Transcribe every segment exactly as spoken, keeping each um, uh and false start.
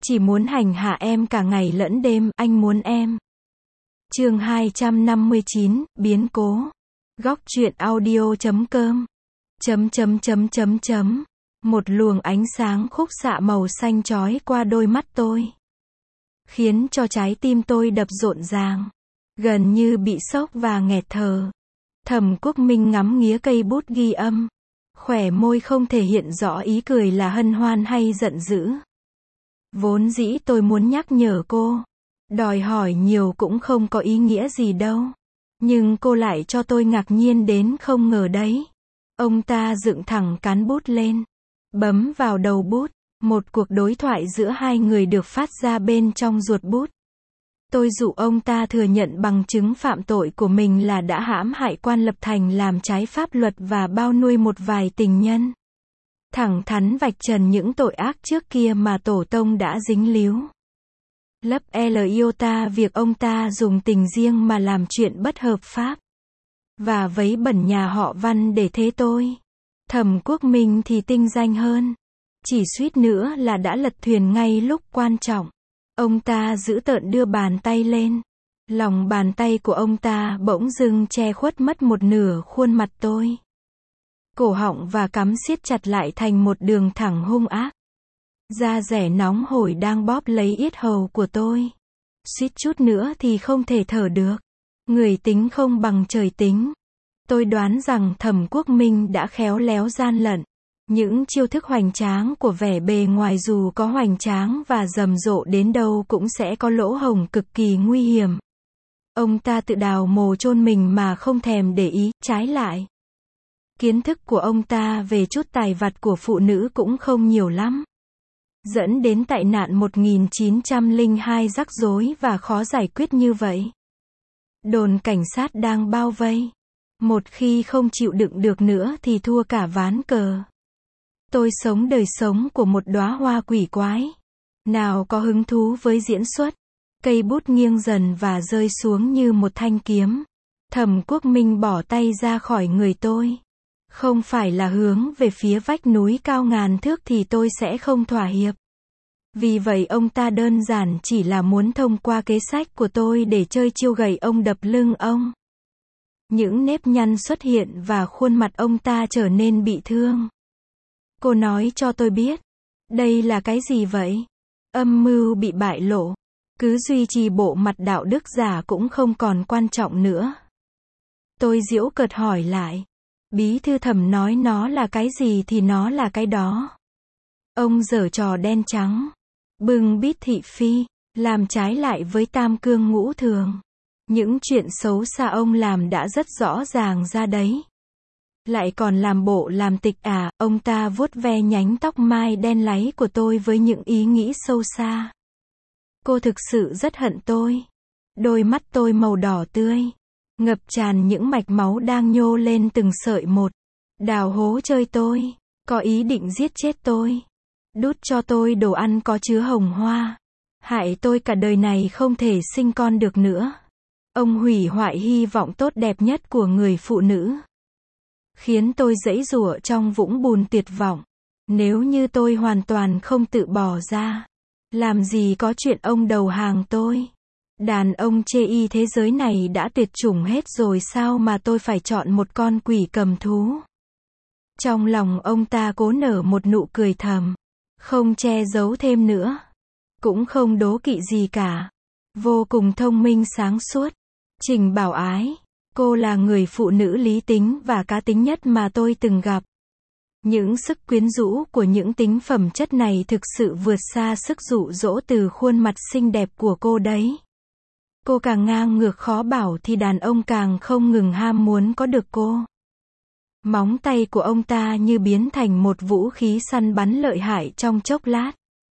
Chỉ muốn hành hạ em cả ngày lẫn đêm, anh muốn em. Chương hai trăm năm mươi chín, biến cố. Góc truyện audio chấm com. Chấm chấm chấm chấm chấm. Một luồng ánh sáng khúc xạ màu xanh chói qua đôi mắt tôi, khiến cho trái tim tôi đập rộn ràng, gần như bị sốc và nghẹt thở. Thẩm Quốc Minh ngắm nghía cây bút ghi âm, khóe môi không thể hiện rõ ý cười là hân hoan hay giận dữ. Vốn dĩ tôi muốn nhắc nhở cô, đòi hỏi nhiều cũng không có ý nghĩa gì đâu. Nhưng cô lại cho tôi ngạc nhiên đến không ngờ đấy. Ông ta dựng thẳng cán bút lên, bấm vào đầu bút. Một cuộc đối thoại giữa hai người được phát ra bên trong ruột bút. Tôi dụ ông ta thừa nhận bằng chứng phạm tội của mình là đã hãm hại quan lập thành làm trái pháp luật và bao nuôi một vài tình nhân. Thẳng thắn vạch trần những tội ác trước kia mà tổ tông đã dính líu. Lấp L iota việc ông ta dùng tình riêng mà làm chuyện bất hợp pháp. Và vấy bẩn nhà họ Văn để thế tôi. Thẩm Quốc Minh thì tinh danh hơn. Chỉ suýt nữa là đã lật thuyền ngay lúc quan trọng. Ông ta dữ tợn đưa bàn tay lên. Lòng bàn tay của ông ta bỗng dưng che khuất mất một nửa khuôn mặt tôi. Cổ họng và cằm siết chặt lại thành một đường thẳng hung ác. Da dẻ nóng hổi đang bóp lấy yết hầu của tôi. Suýt chút nữa thì không thể thở được. Người tính không bằng trời tính. Tôi đoán rằng Thẩm Quốc Minh đã khéo léo gian lận. Những chiêu thức hoành tráng của vẻ bề ngoài dù có hoành tráng và rầm rộ đến đâu cũng sẽ có lỗ hổng cực kỳ nguy hiểm. Ông ta tự đào mồ chôn mình mà không thèm để ý, trái lại. Kiến thức của ông ta về chút tài vặt của phụ nữ cũng không nhiều lắm. Dẫn đến tai nạn một nghìn chín trăm lẻ hai rắc rối và khó giải quyết như vậy. Đồn cảnh sát đang bao vây. Một khi không chịu đựng được nữa thì thua cả ván cờ. Tôi sống đời sống của một đóa hoa quỷ quái. Nào có hứng thú với diễn xuất. Cây bút nghiêng dần và rơi xuống như một thanh kiếm. Thẩm Quốc Minh bỏ tay ra khỏi người tôi. Không phải là hướng về phía vách núi cao ngàn thước thì tôi sẽ không thỏa hiệp. Vì vậy ông ta đơn giản chỉ là muốn thông qua kế sách của tôi để chơi chiêu gậy ông đập lưng ông. Những nếp nhăn xuất hiện và khuôn mặt ông ta trở nên bị thương. Cô nói cho tôi biết. Đây là cái gì vậy? Âm mưu bị bại lộ. Cứ duy trì bộ mặt đạo đức giả cũng không còn quan trọng nữa. Tôi giễu cợt hỏi lại. Bí thư Thẩm nói nó là cái gì thì nó là cái đó. Ông giở trò đen trắng. Bưng bít thị phi. Làm trái lại với tam cương ngũ thường. Những chuyện xấu xa ông làm đã rất rõ ràng ra đấy. Lại còn làm bộ làm tịch à, ông ta vuốt ve nhánh tóc mai đen láy của tôi với những ý nghĩ sâu xa. Cô thực sự rất hận tôi. Đôi mắt tôi màu đỏ tươi. Ngập tràn những mạch máu đang nhô lên từng sợi một. Đào hố chơi tôi. Có ý định giết chết tôi. Đút cho tôi đồ ăn có chứa hồng hoa. Hại tôi cả đời này không thể sinh con được nữa. Ông hủy hoại hy vọng tốt đẹp nhất của người phụ nữ. Khiến tôi giãy giụa trong vũng bùn tuyệt vọng. Nếu như tôi hoàn toàn không tự bỏ ra. Làm gì có chuyện ông đầu hàng tôi. Đàn ông chê y thế giới này đã tuyệt chủng hết rồi sao mà tôi phải chọn một con quỷ cầm thú. Trong lòng ông ta cố nở một nụ cười thầm. Không che giấu thêm nữa. Cũng không đố kỵ gì cả. Vô cùng thông minh sáng suốt. Trình Bảo Ái. Cô là người phụ nữ lý tính và cá tính nhất mà tôi từng gặp. Những sức quyến rũ của những tính phẩm chất này thực sự vượt xa sức dụ dỗ từ khuôn mặt xinh đẹp của cô đấy. Cô càng ngang ngược khó bảo thì đàn ông càng không ngừng ham muốn có được cô. Móng tay của ông ta như biến thành một vũ khí săn bắn lợi hại trong chốc lát.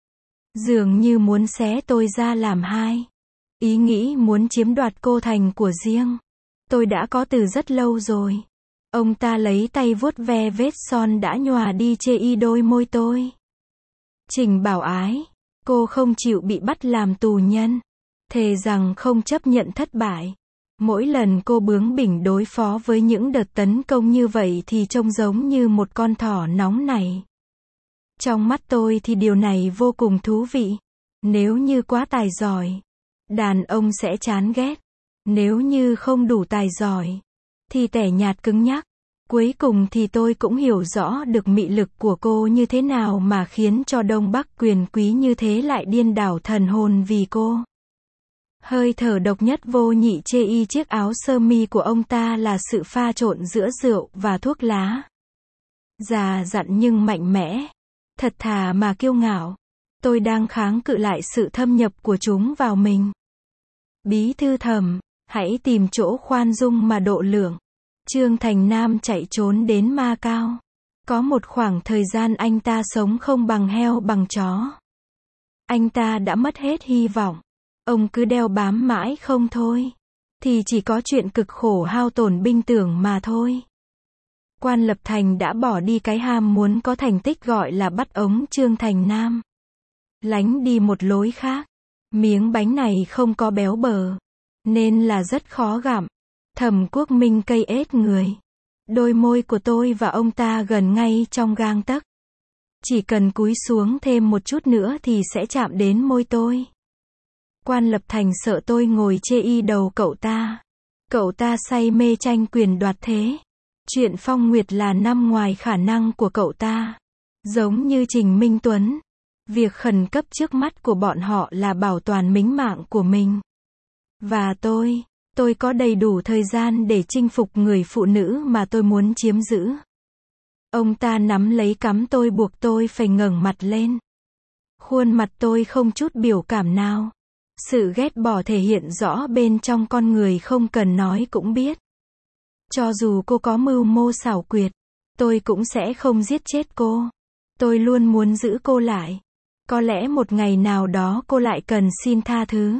Dường như muốn xé tôi ra làm hai. Ý nghĩ muốn chiếm đoạt cô thành của riêng. Tôi đã có từ rất lâu rồi. Ông ta lấy tay vuốt ve vết son đã nhòa đi chê y đôi môi tôi. Trình Bảo Ái. Cô không chịu bị bắt làm tù nhân. Thề rằng không chấp nhận thất bại. Mỗi lần cô bướng bỉnh đối phó với những đợt tấn công như vậy thì trông giống như một con thỏ nóng này. Trong mắt tôi thì điều này vô cùng thú vị. Nếu như quá tài giỏi, đàn ông sẽ chán ghét. Nếu như không đủ tài giỏi, thì tẻ nhạt cứng nhắc. Cuối cùng thì tôi cũng hiểu rõ được mị lực của cô như thế nào mà khiến cho Đông Bắc quyền quý như thế lại điên đảo thần hồn vì cô. Hơi thở độc nhất vô nhị chê y chiếc áo sơ mi của ông ta là sự pha trộn giữa rượu và thuốc lá. Già dặn nhưng mạnh mẽ, thật thà mà kiêu ngạo. Tôi đang kháng cự lại sự thâm nhập của chúng vào mình. Bí thư Thẩm, hãy tìm chỗ khoan dung mà độ lượng. Trương Thành Nam chạy trốn đến Macau. Có một khoảng thời gian anh ta sống không bằng heo bằng chó. Anh ta đã mất hết hy vọng. Ông cứ đeo bám mãi không thôi. Thì chỉ có chuyện cực khổ hao tổn binh tưởng mà thôi. Quan Lập Thành đã bỏ đi cái ham muốn có thành tích gọi là bắt ống Trương Thành Nam. Lánh đi một lối khác. Miếng bánh này không có béo bở, nên là rất khó gặm. Thẩm Quốc Minh cây ết người. Đôi môi của tôi và ông ta gần ngay trong gang tấc. Chỉ cần cúi xuống thêm một chút nữa thì sẽ chạm đến môi tôi. Quan Lập Thành sợ tôi ngồi chê y đầu cậu ta. Cậu ta say mê tranh quyền đoạt thế. Chuyện Phong Nguyệt là nằm ngoài khả năng của cậu ta. Giống như Trình Minh Tuấn. Việc khẩn cấp trước mắt của bọn họ là bảo toàn tính mạng của mình. Và tôi, tôi có đầy đủ thời gian để chinh phục người phụ nữ mà tôi muốn chiếm giữ. Ông ta nắm lấy cằm tôi buộc tôi phải ngẩng mặt lên. Khuôn mặt tôi không chút biểu cảm nào. Sự ghét bỏ thể hiện rõ bên trong con người không cần nói cũng biết. Cho dù cô có mưu mô xảo quyệt, tôi cũng sẽ không giết chết cô. Tôi luôn muốn giữ cô lại. Có lẽ một ngày nào đó cô lại cần xin tha thứ.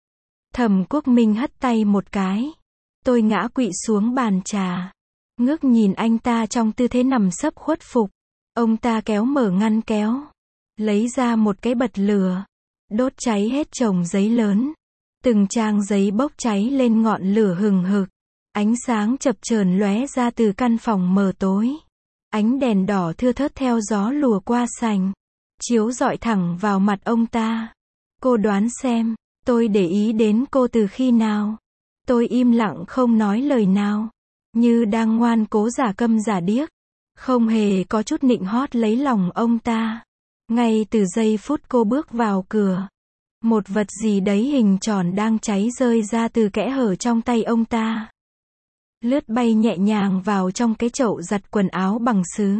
Thẩm Quốc Minh hất tay một cái. Tôi ngã quỵ xuống bàn trà. Ngước nhìn anh ta trong tư thế nằm sấp khuất phục. Ông ta kéo mở ngăn kéo. Lấy ra một cái bật lửa. Đốt cháy hết chồng giấy lớn. Từng trang giấy bốc cháy lên ngọn lửa hừng hực. Ánh sáng chập chờn lóe ra từ căn phòng mờ tối. Ánh đèn đỏ thưa thớt theo gió lùa qua sành. Chiếu rọi thẳng vào mặt ông ta. Cô đoán xem, tôi để ý đến cô từ khi nào? Tôi im lặng không nói lời nào. Như đang ngoan cố giả câm giả điếc. Không hề có chút nịnh hót lấy lòng ông ta. Ngay từ giây phút cô bước vào cửa. Một vật gì đấy hình tròn đang cháy rơi ra từ kẽ hở trong tay ông ta. Lướt bay nhẹ nhàng vào trong cái chậu giặt quần áo bằng sứ.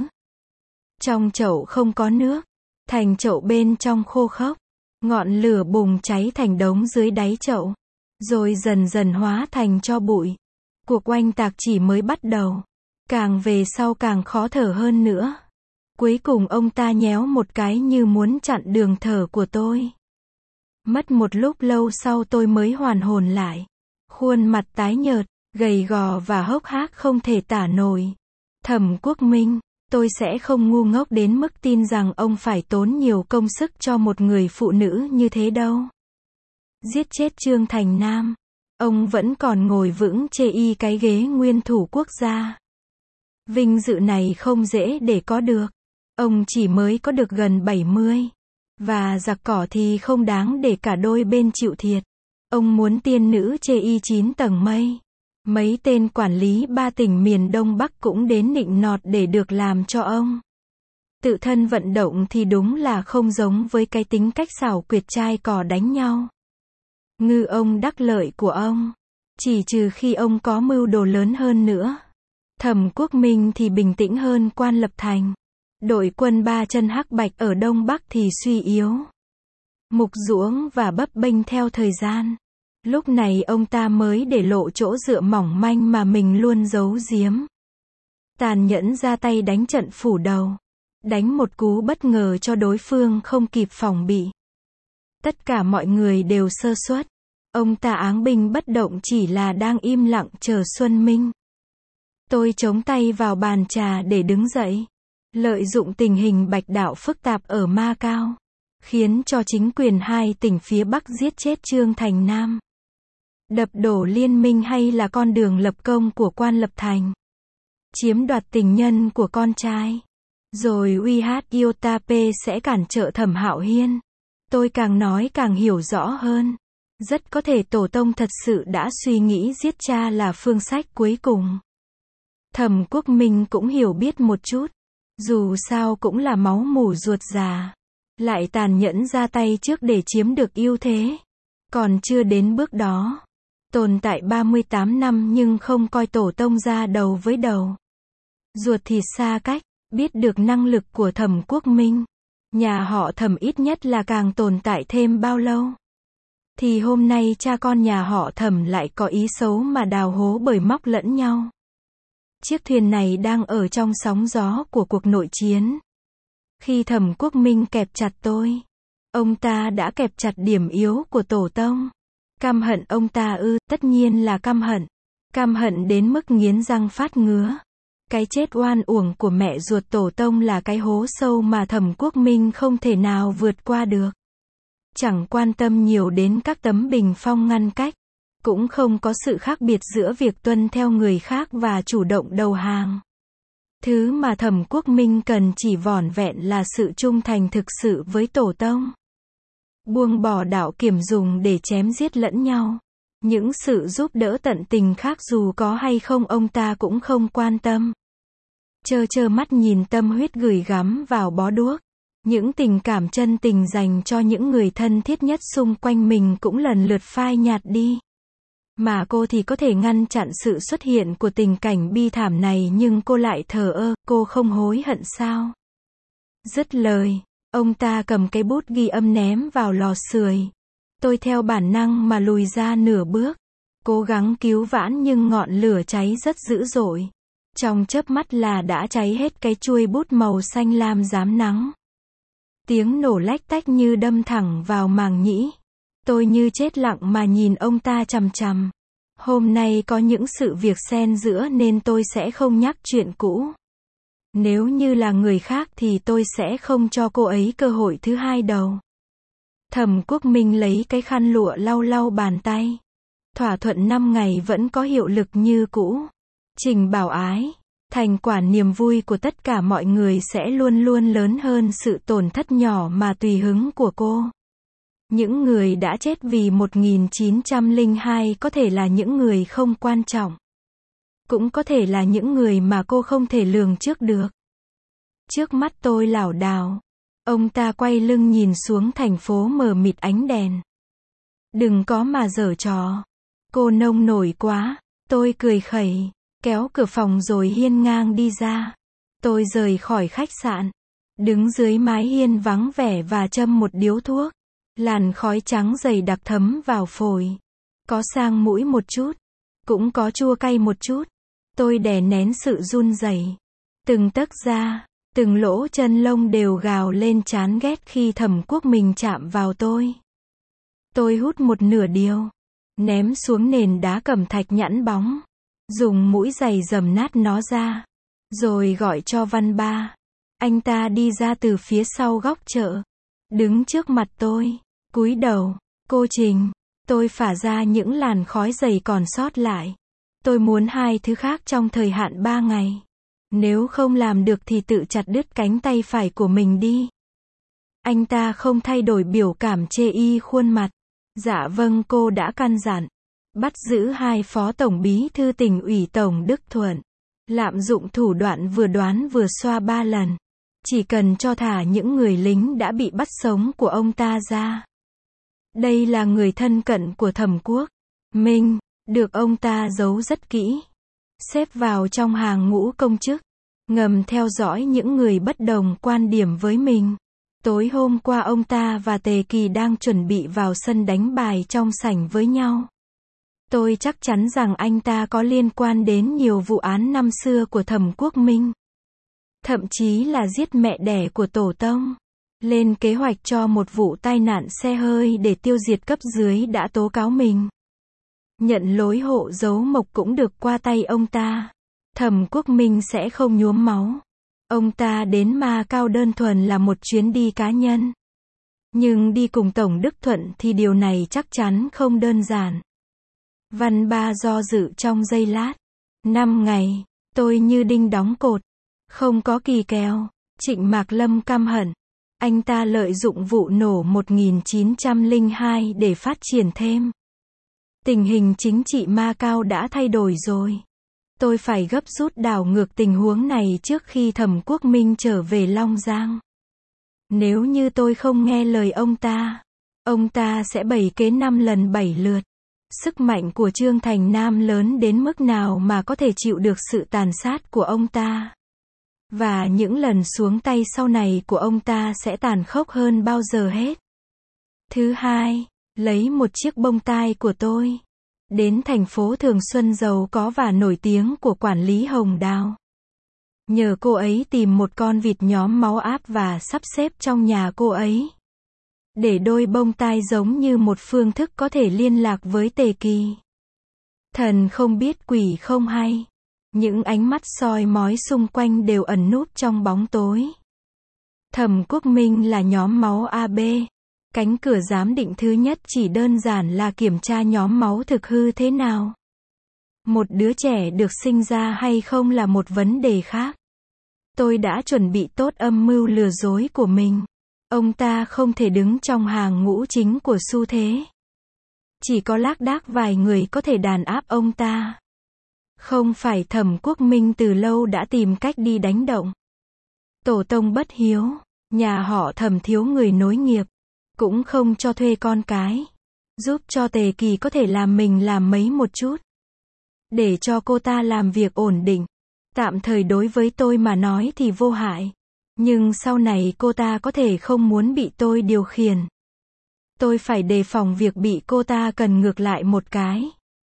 Trong chậu không có nước. Thành chậu bên trong khô khốc. Ngọn lửa bùng cháy thành đống dưới đáy chậu. Rồi dần dần hóa thành tro bụi. Cuộc oanh tạc chỉ mới bắt đầu. Càng về sau càng khó thở hơn nữa. Cuối cùng ông ta nhéo một cái như muốn chặn đường thở của tôi. Mất một lúc lâu sau tôi mới hoàn hồn lại. Khuôn mặt tái nhợt, gầy gò và hốc hác không thể tả nổi. Thẩm Quốc Minh, tôi sẽ không ngu ngốc đến mức tin rằng ông phải tốn nhiều công sức cho một người phụ nữ như thế đâu. Giết chết Trương Thành Nam. Ông vẫn còn ngồi vững chê y cái ghế nguyên thủ quốc gia. Vinh dự này không dễ để có được. Ông chỉ mới có được gần bảy mươi. Và giặc cỏ thì không đáng để cả đôi bên chịu thiệt. Ông muốn tiên nữ chê y chín tầng mây. Mấy tên quản lý ba tỉnh miền Đông Bắc cũng đến nịnh nọt để được làm cho ông. Tự thân vận động thì đúng là không giống với cái tính cách xảo quyệt trai cò đánh nhau. Ngư ông đắc lợi của ông. Chỉ trừ khi ông có mưu đồ lớn hơn nữa. Thẩm Quốc Minh thì bình tĩnh hơn Quan Lập Thành. Đội quân ba chân hắc bạch ở Đông Bắc thì suy yếu. Mục ruỗng và bấp bênh theo thời gian. Lúc này ông ta mới để lộ chỗ dựa mỏng manh mà mình luôn giấu giếm. Tàn nhẫn ra tay đánh trận phủ đầu. Đánh một cú bất ngờ cho đối phương không kịp phòng bị. Tất cả mọi người đều sơ suất. Ông ta áng binh bất động chỉ là đang im lặng chờ Xuân Minh. Tôi chống tay vào bàn trà để đứng dậy. Lợi dụng tình hình bạch đạo phức tạp ở Macau. Khiến cho chính quyền hai tỉnh phía Bắc giết chết Trương Thành Nam. Đập đổ liên minh hay là con đường lập công của Quan Lập Thành. Chiếm đoạt tình nhân của con trai. Rồi uy hát Iotape sẽ cản trở Thẩm Hạo Hiên. Tôi càng nói càng hiểu rõ hơn. Rất có thể tổ tông thật sự đã suy nghĩ giết cha là phương sách cuối cùng. Thẩm Quốc Minh cũng hiểu biết một chút. Dù sao cũng là máu mủ ruột già. Lại tàn nhẫn ra tay trước để chiếm được ưu thế. Còn chưa đến bước đó. Tồn tại ba mươi tám năm nhưng không coi tổ tông ra đầu với đầu. Ruột thịt xa cách, biết được năng lực của Thẩm Quốc Minh. Nhà họ Thẩm ít nhất là càng tồn tại thêm bao lâu. Thì hôm nay cha con nhà họ Thẩm lại có ý xấu mà đào hố bới móc lẫn nhau. Chiếc thuyền này đang ở trong sóng gió của cuộc nội chiến. Khi Thẩm Quốc Minh kẹp chặt tôi, ông ta đã kẹp chặt điểm yếu của tổ tông. Căm hận ông ta ư, tất nhiên là căm hận. Căm hận đến mức nghiến răng phát ngứa. Cái chết oan uổng của mẹ ruột tổ tông là cái hố sâu mà Thẩm Quốc Minh không thể nào vượt qua được. Chẳng quan tâm nhiều đến các tấm bình phong ngăn cách. Cũng không có sự khác biệt giữa việc tuân theo người khác và chủ động đầu hàng. Thứ mà Thẩm Quốc Minh cần chỉ vỏn vẹn là sự trung thành thực sự với tổ tông. Buông bỏ đạo kiểm dùng để chém giết lẫn nhau. Những sự giúp đỡ tận tình khác dù có hay không ông ta cũng không quan tâm. Trơ trơ mắt nhìn tâm huyết gửi gắm vào bó đuốc. Những tình cảm chân tình dành cho những người thân thiết nhất xung quanh mình cũng lần lượt phai nhạt đi. Mà cô thì có thể ngăn chặn sự xuất hiện của tình cảnh bi thảm này nhưng cô lại thờ ơ, cô không hối hận sao? Dứt lời, ông ta cầm cái bút ghi âm ném vào lò sưởi. Tôi theo bản năng mà lùi ra nửa bước. Cố gắng cứu vãn nhưng ngọn lửa cháy rất dữ dội. Trong chớp mắt là đã cháy hết cái chuôi bút màu xanh lam rám nắng. Tiếng nổ lách tách như đâm thẳng vào màng nhĩ. Tôi như chết lặng mà nhìn ông ta chằm chằm. Hôm nay có những sự việc xen giữa nên tôi sẽ không nhắc chuyện cũ. Nếu như là người khác thì tôi sẽ không cho cô ấy cơ hội thứ hai đâu. Thẩm Quốc Minh lấy cái khăn lụa lau lau bàn tay. Thỏa thuận năm ngày vẫn có hiệu lực như cũ. Trình Bảo Ái, thành quả niềm vui của tất cả mọi người sẽ luôn luôn lớn hơn sự tổn thất nhỏ mà tùy hứng của cô. Những người đã chết vì một nghìn chín trăm lẻ hai có thể là những người không quan trọng. Cũng có thể là những người mà cô không thể lường trước được. Trước mắt tôi lảo đảo. Ông ta quay lưng nhìn xuống thành phố mờ mịt ánh đèn. Đừng có mà giở trò. Cô nông nổi quá. Tôi cười khẩy, kéo cửa phòng rồi hiên ngang đi ra. Tôi rời khỏi khách sạn. Đứng dưới mái hiên vắng vẻ và châm một điếu thuốc. Làn khói trắng dày đặc thấm vào phổi. Có sang mũi một chút. Cũng có chua cay một chút. Tôi đè nén sự run rẩy. Từng tấc da, từng lỗ chân lông đều gào lên chán ghét khi Thẩm Quốc Minh chạm vào tôi. Tôi hút một nửa điếu. Ném xuống nền đá cẩm thạch nhẵn bóng. Dùng mũi giày dầm nát nó ra. Rồi gọi cho Văn Ba. Anh ta đi ra từ phía sau góc chợ. Đứng trước mặt tôi. Cúi đầu. Cô Trình. Tôi phả ra những làn khói dày còn sót lại. Tôi muốn hai thứ khác trong thời hạn ba ngày. Nếu không làm được thì tự chặt đứt cánh tay phải của mình đi. Anh ta không thay đổi biểu cảm chê y khuôn mặt. Dạ vâng, cô đã căn dặn. Bắt giữ hai phó tổng bí thư tỉnh ủy Tổng Đức Thuận. Lạm dụng thủ đoạn vừa đoán vừa xoa ba lần. Chỉ cần cho thả những người lính đã bị bắt sống của ông ta ra. Đây là người thân cận của Thẩm Quốc Minh, được ông ta giấu rất kỹ. Xếp vào trong hàng ngũ công chức. Ngầm theo dõi những người bất đồng quan điểm với mình. Tối hôm qua ông ta và Tề Kỳ đang chuẩn bị vào sân đánh bài trong sảnh với nhau. Tôi chắc chắn rằng anh ta có liên quan đến nhiều vụ án năm xưa của Thẩm Quốc Minh. Thậm chí là giết mẹ đẻ của tổ tông. Lên kế hoạch cho một vụ tai nạn xe hơi để tiêu diệt cấp dưới đã tố cáo mình. Nhận lối hộ dấu mộc cũng được qua tay ông ta. Thẩm Quốc Minh sẽ không nhuốm máu. Ông ta đến Ma Cao đơn thuần là một chuyến đi cá nhân. Nhưng đi cùng Tổng Đức Thuận thì điều này chắc chắn không đơn giản. Văn Ba do dự trong giây lát. Năm ngày, tôi như đinh đóng cột. Không có kỳ kèo. Trịnh Mạc Lâm căm hận. Anh ta lợi dụng vụ nổ một nghìn chín trăm lẻ hai để phát triển thêm. Tình hình chính trị Macau đã thay đổi rồi. Tôi phải gấp rút đảo ngược tình huống này trước khi Thẩm Quốc Minh trở về Long Giang. Nếu như tôi không nghe lời ông ta, ông ta sẽ bày kế năm lần bảy lượt. Sức mạnh của Trương Thành Nam lớn đến mức nào mà có thể chịu được sự tàn sát của ông ta. Và những lần xuống tay sau này của ông ta sẽ tàn khốc hơn bao giờ hết. Thứ hai, lấy một chiếc bông tai của tôi. Đến thành phố Thường Xuân giàu có và nổi tiếng của quản lý Hồng Đào. Nhờ cô ấy tìm một con vịt nhóm máu áp và sắp xếp trong nhà cô ấy. Để đôi bông tai giống như một phương thức có thể liên lạc với Tề Kỳ. Thần không biết quỷ không hay. Những ánh mắt soi mói xung quanh đều ẩn núp trong bóng tối. Thẩm Quốc Minh là nhóm máu a bê. Cánh cửa giám định thứ nhất chỉ đơn giản là kiểm tra nhóm máu thực hư thế nào. Một đứa trẻ được sinh ra hay không là một vấn đề khác. Tôi đã chuẩn bị tốt âm mưu lừa dối của mình. Ông ta không thể đứng trong hàng ngũ chính của xu thế. Chỉ có lác đác vài người có thể đàn áp ông ta. Không phải Thẩm Quốc Minh từ lâu đã tìm cách đi đánh động. Tổ tông bất hiếu, nhà họ Thẩm thiếu người nối nghiệp, cũng không cho thuê con cái, giúp cho Tề Kỳ có thể làm mình làm mấy một chút. Để cho cô ta làm việc ổn định. Tạm thời đối với tôi mà nói thì vô hại. Nhưng sau này cô ta có thể không muốn bị tôi điều khiển. Tôi phải đề phòng việc bị cô ta cần ngược lại một cái.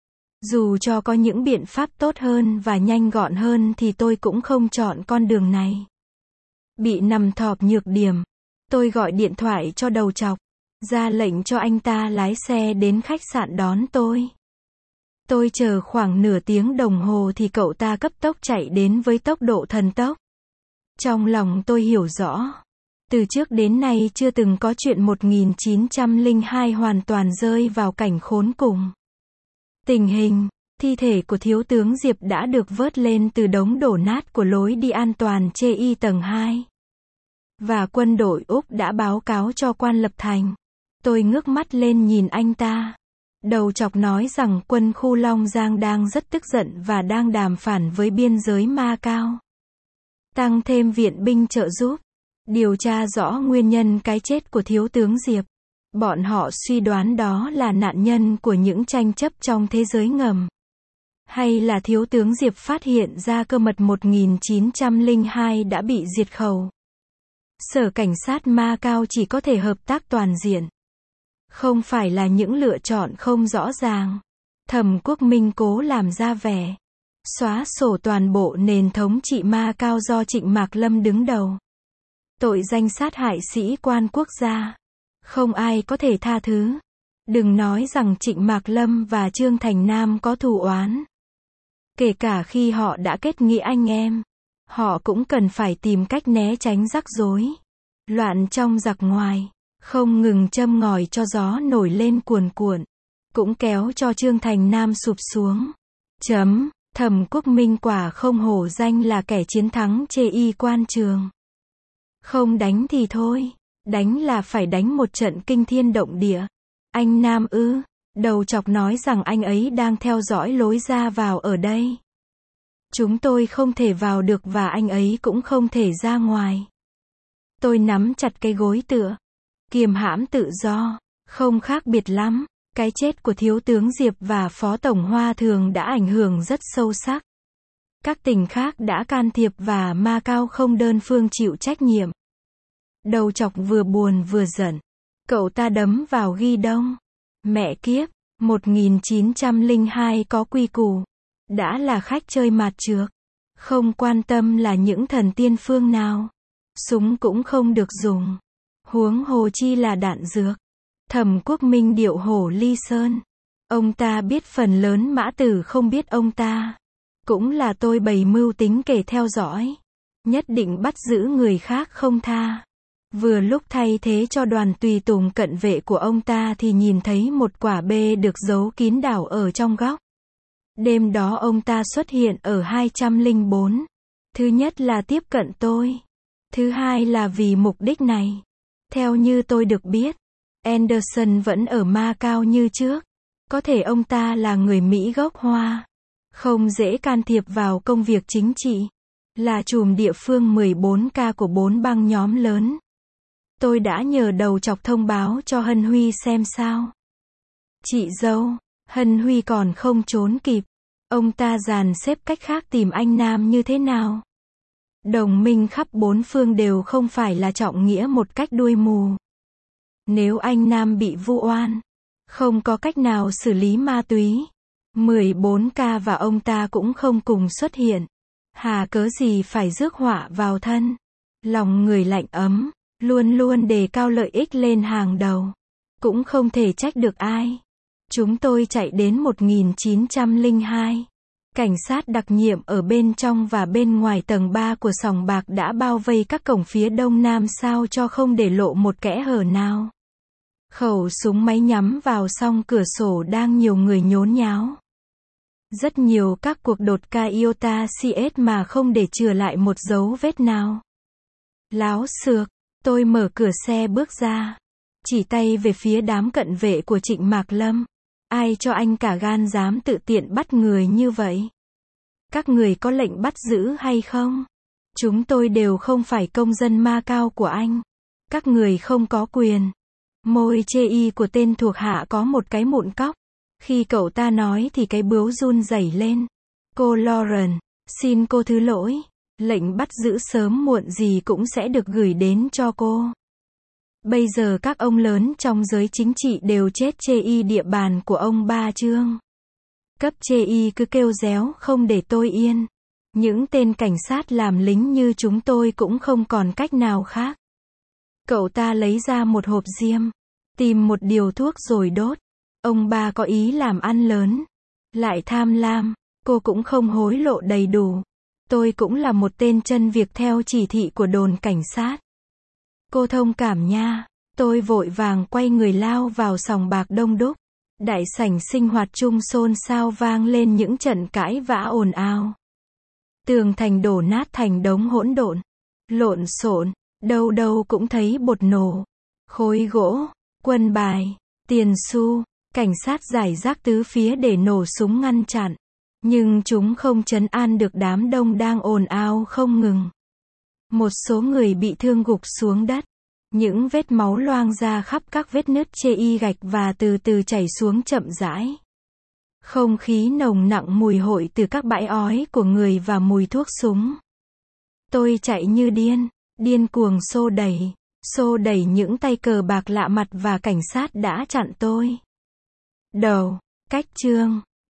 Dù cho có những biện pháp tốt hơn và nhanh gọn hơn thì tôi cũng không chọn con đường này. Bị nằm thọp nhược điểm. Tôi gọi điện thoại cho đầu trọc. Ra lệnh cho anh ta lái xe đến khách sạn đón tôi. Tôi chờ khoảng nửa tiếng đồng hồ thì cậu ta cấp tốc chạy đến với tốc độ thần tốc. Trong lòng tôi hiểu rõ. Từ trước đến nay chưa từng có chuyện một nghìn chín trăm lẻ hai hoàn toàn rơi vào cảnh khốn cùng. Tình hình, thi thể của thiếu tướng Diệp đã được vớt lên từ đống đổ nát của lối đi an toàn chê y tầng hai. Và quân đội Úc đã báo cáo cho quan lập thành. Tôi ngước mắt lên nhìn anh ta. Đầu chọc nói rằng quân khu Long Giang đang rất tức giận và đang đàm phán với biên giới Macau. Tăng thêm viện binh trợ giúp. Điều tra rõ nguyên nhân cái chết của thiếu tướng Diệp. Bọn họ suy đoán đó là nạn nhân của những tranh chấp trong thế giới ngầm. Hay là thiếu tướng Diệp phát hiện ra cơ mật một nghìn chín trăm lẻ hai đã bị diệt khẩu. Sở cảnh sát Macau chỉ có thể hợp tác toàn diện. Không phải là những lựa chọn không rõ ràng. Thẩm Quốc Minh cố làm ra vẻ. Xóa sổ toàn bộ nền thống trị Macau do Trịnh Mạc Lâm đứng đầu. Tội danh sát hại sĩ quan quốc gia. Không ai có thể tha thứ. Đừng nói rằng Trịnh Mạc Lâm và Trương Thành Nam có thù oán. Kể cả khi họ đã kết nghĩa anh em, họ cũng cần phải tìm cách né tránh rắc rối. Loạn trong giặc ngoài. Không ngừng châm ngòi cho gió nổi lên cuồn cuộn. Cũng kéo cho Trương Thành Nam sụp xuống. Chấm. Thẩm Quốc Minh quả không hổ danh là kẻ chiến thắng chê y quan trường. Không đánh thì thôi. Đánh là phải đánh một trận kinh thiên động địa. Anh Nam ư. Đầu chọc nói rằng anh ấy đang theo dõi lối ra vào ở đây. Chúng tôi không thể vào được và anh ấy cũng không thể ra ngoài. Tôi nắm chặt cái gối tựa. Kiềm hãm tự do. Không khác biệt lắm. Cái chết của thiếu tướng Diệp và phó tổng Hoa Thường đã ảnh hưởng rất sâu sắc. Các tỉnh khác đã can thiệp và Macau không đơn phương chịu trách nhiệm. Đầu chọc vừa buồn vừa giận. Cậu ta đấm vào ghi đông. Mẹ kiếp, một nghìn chín trăm lẻ hai có quy củ. Đã là khách chơi mạt trược. Không quan tâm là những thần tiên phương nào. Súng cũng không được dùng. Huống hồ chi là đạn dược. Thẩm Quốc Minh điệu hổ ly sơn. Ông ta biết phần lớn mã tử không biết ông ta. Cũng là tôi bày mưu tính kể theo dõi. Nhất định bắt giữ người khác không tha. Vừa lúc thay thế cho đoàn tùy tùng cận vệ của ông ta thì nhìn thấy một quả bê được giấu kín đảo ở trong góc. Đêm đó ông ta xuất hiện ở hai trăm lẻ bốn. Thứ nhất là tiếp cận tôi. Thứ hai là vì mục đích này. Theo như tôi được biết, Anderson vẫn ở Macau như trước. Có thể ông ta là người Mỹ gốc Hoa, không dễ can thiệp vào công việc chính trị, là trùm địa phương mười bốn K của bốn băng nhóm lớn. Tôi đã nhờ đầu chọc thông báo cho Hân Huy xem sao. Chị dâu, Hân Huy còn không trốn kịp. Ông ta dàn xếp cách khác tìm anh Nam như thế nào. Đồng minh khắp bốn phương đều không phải là trọng nghĩa một cách đuôi mù. Nếu anh Nam bị vu oan, không có cách nào xử lý ma túy, mười bốn K và ông ta cũng không cùng xuất hiện. Hà cớ gì phải rước họa vào thân. Lòng người lạnh ấm, luôn luôn đề cao lợi ích lên hàng đầu. Cũng không thể trách được ai. Chúng tôi chạy đến một nghìn chín trăm lẻ hai. Cảnh sát đặc nhiệm ở bên trong và bên ngoài tầng ba của sòng bạc đã bao vây các cổng phía đông nam sao cho không để lộ một kẽ hở nào. Khẩu súng máy nhắm vào song cửa sổ đang nhiều người nhốn nháo. Rất nhiều các cuộc đột ca iota xê ét mà không để chừa lại một dấu vết nào. Láo xược, tôi mở cửa xe bước ra. Chỉ tay về phía đám cận vệ của Trịnh Mạc Lâm. Ai cho anh cả gan dám tự tiện bắt người như vậy? Các người có lệnh bắt giữ hay không? Chúng tôi đều không phải công dân Macau của anh. Các người không có quyền. Môi chê y của tên thuộc hạ có một cái mụn cóc. Khi cậu ta nói thì cái bướu run rẩy lên. Cô Lauren, xin cô thứ lỗi. Lệnh bắt giữ sớm muộn gì cũng sẽ được gửi đến cho cô. Bây giờ các ông lớn trong giới chính trị đều chết chê y địa bàn của ông Ba Trương. Cấp chê y cứ kêu réo không để tôi yên. Những tên cảnh sát làm lính như chúng tôi cũng không còn cách nào khác. Cậu ta lấy ra một hộp diêm, tìm một điều thuốc rồi đốt. Ông Ba có ý làm ăn lớn, lại tham lam, cô cũng không hối lộ đầy đủ. Tôi cũng là một tên chân việc theo chỉ thị của đồn cảnh sát. Cô thông cảm nha. Tôi vội vàng quay người lao vào sòng bạc đông đúc. Đại sảnh sinh hoạt chung xôn xao vang lên những trận cãi vã ồn ào. Tường thành đổ nát thành đống hỗn độn, lộn xộn, đâu đâu cũng thấy bột nổ, khối gỗ, quân bài, tiền xu, cảnh sát rải rác tứ phía để nổ súng ngăn chặn. Nhưng chúng không trấn an được đám đông đang ồn ào không ngừng. Một số người bị thương gục xuống đất. Những vết máu loang ra khắp các vết nứt chê y gạch và từ từ chảy xuống chậm rãi. Không khí nồng nặng mùi hôi từ các bãi ói của người và mùi thuốc súng. Tôi chạy như điên, điên cuồng xô đẩy, xô đẩy những tay cờ bạc lạ mặt và cảnh sát đã chặn tôi. Đầu, cách chương.